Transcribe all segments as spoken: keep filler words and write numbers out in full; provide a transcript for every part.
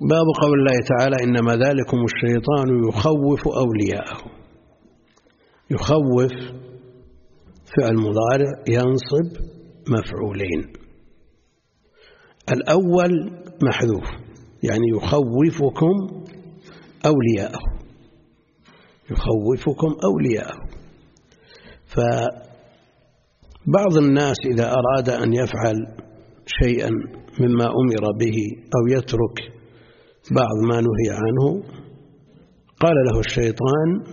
باب قول الله تعالى إنما ذلكم الشيطان يخوف أولياءه. يخوف فعل مضارع ينصب مفعولين، الأول محذوف يعني يخوفكم أولياءه، يخوفكم أولياءه. فبعض الناس إذا أراد أن يفعل شيئا مما أمر به أو يترك بعض ما نهي عنه قال له الشيطان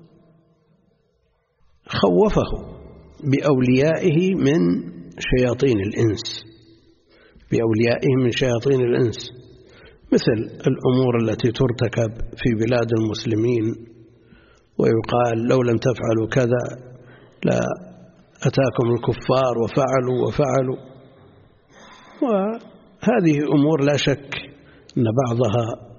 خوفه بأوليائه من شياطين الإنس، بأوليائه من شياطين الإنس، مثل الأمور التي ترتكب في بلاد المسلمين ويقال لو لم تفعلوا كذا لا أتاكم الكفار وفعلوا وفعلوا. وهذه أمور لا شك أن بعضها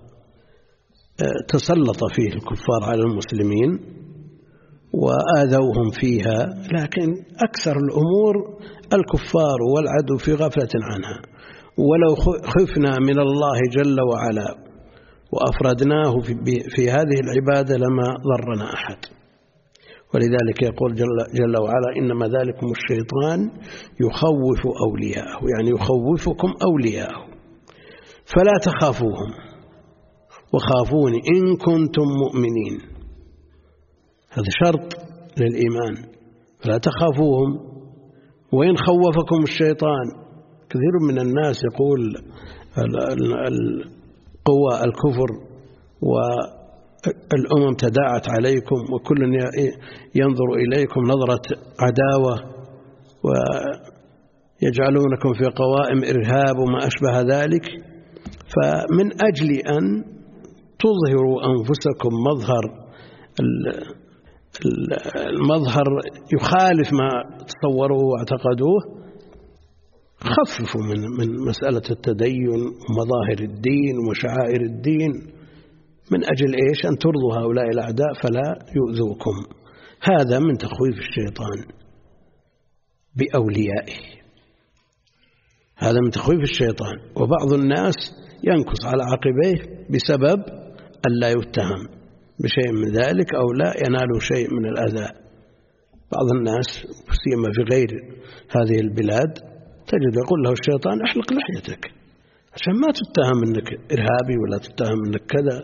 تسلط فيه الكفار على المسلمين وآذوهم فيها، لكن أكثر الأمور الكفار والعدو في غفلة عنها. ولو خفنا من الله جل وعلا وأفردناه في هذه العبادة لما ضرنا أحد. ولذلك يقول جل, جل وعلا إنما ذلكم الشيطان يخوف أولياءه، يعني يخوفكم أولياءه فلا تخافوهم وخافوني إن كنتم مؤمنين. هذا شرط للإيمان، فلا تخافوهم. وإن خوفكم الشيطان، كثير من الناس يقول القوى الكفر والأمم تداعت عليكم وكل ينظر إليكم نظرة عداوة ويجعلونكم في قوائم إرهاب وما أشبه ذلك. فمن أجل أن تظهروا أنفسكم مظهر المظهر يخالف ما تصوروه واعتقدوه، خففوا من من مسألة التدين ومظاهر الدين وشعائر الدين من أجل إيش؟ أن ترضوا هؤلاء الأعداء فلا يؤذوكم. هذا من تخويف الشيطان بأوليائه، هذا من تخويف الشيطان. وبعض الناس ينكص على عقبيه بسبب أن لا يتهم بشيء من ذلك أو لا ينال شيء من الأذى. بعض الناس سيما في غير هذه البلاد تجد يقول له الشيطان احلق لحيتك عشان ما تتهم أنك إرهابي ولا تتهم أنك كذا،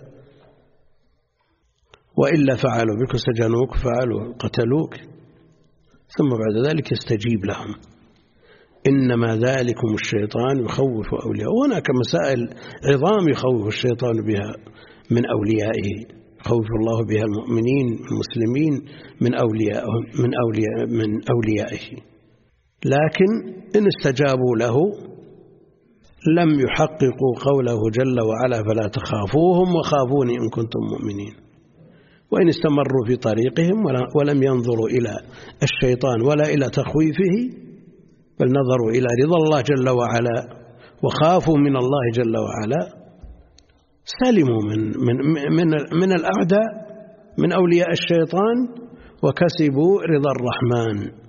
وإلا فعلوا بك سجنوك فعلوا قتلوك، ثم بعد ذلك يستجيب لهم. إنما ذلكم الشيطان يخوف أولياءه. وهناك مسائل عظام يخوف الشيطان بها من أوليائه، خوف الله بها المؤمنين المسلمين من أوليائهم من أولياء من أوليائه. لكن إن استجابوا له لم يحققوا قوله جل وعلا فلا تخافوهم وخافوني إن كنتم مؤمنين. وإن استمروا في طريقهم ولم ينظروا إلى الشيطان ولا إلى تخويفه بل نظروا إلى رضا الله جل وعلا وخافوا من الله جل وعلا سلموا من من من من الأعداء من أولياء الشيطان وكسبوا رضا الرحمن.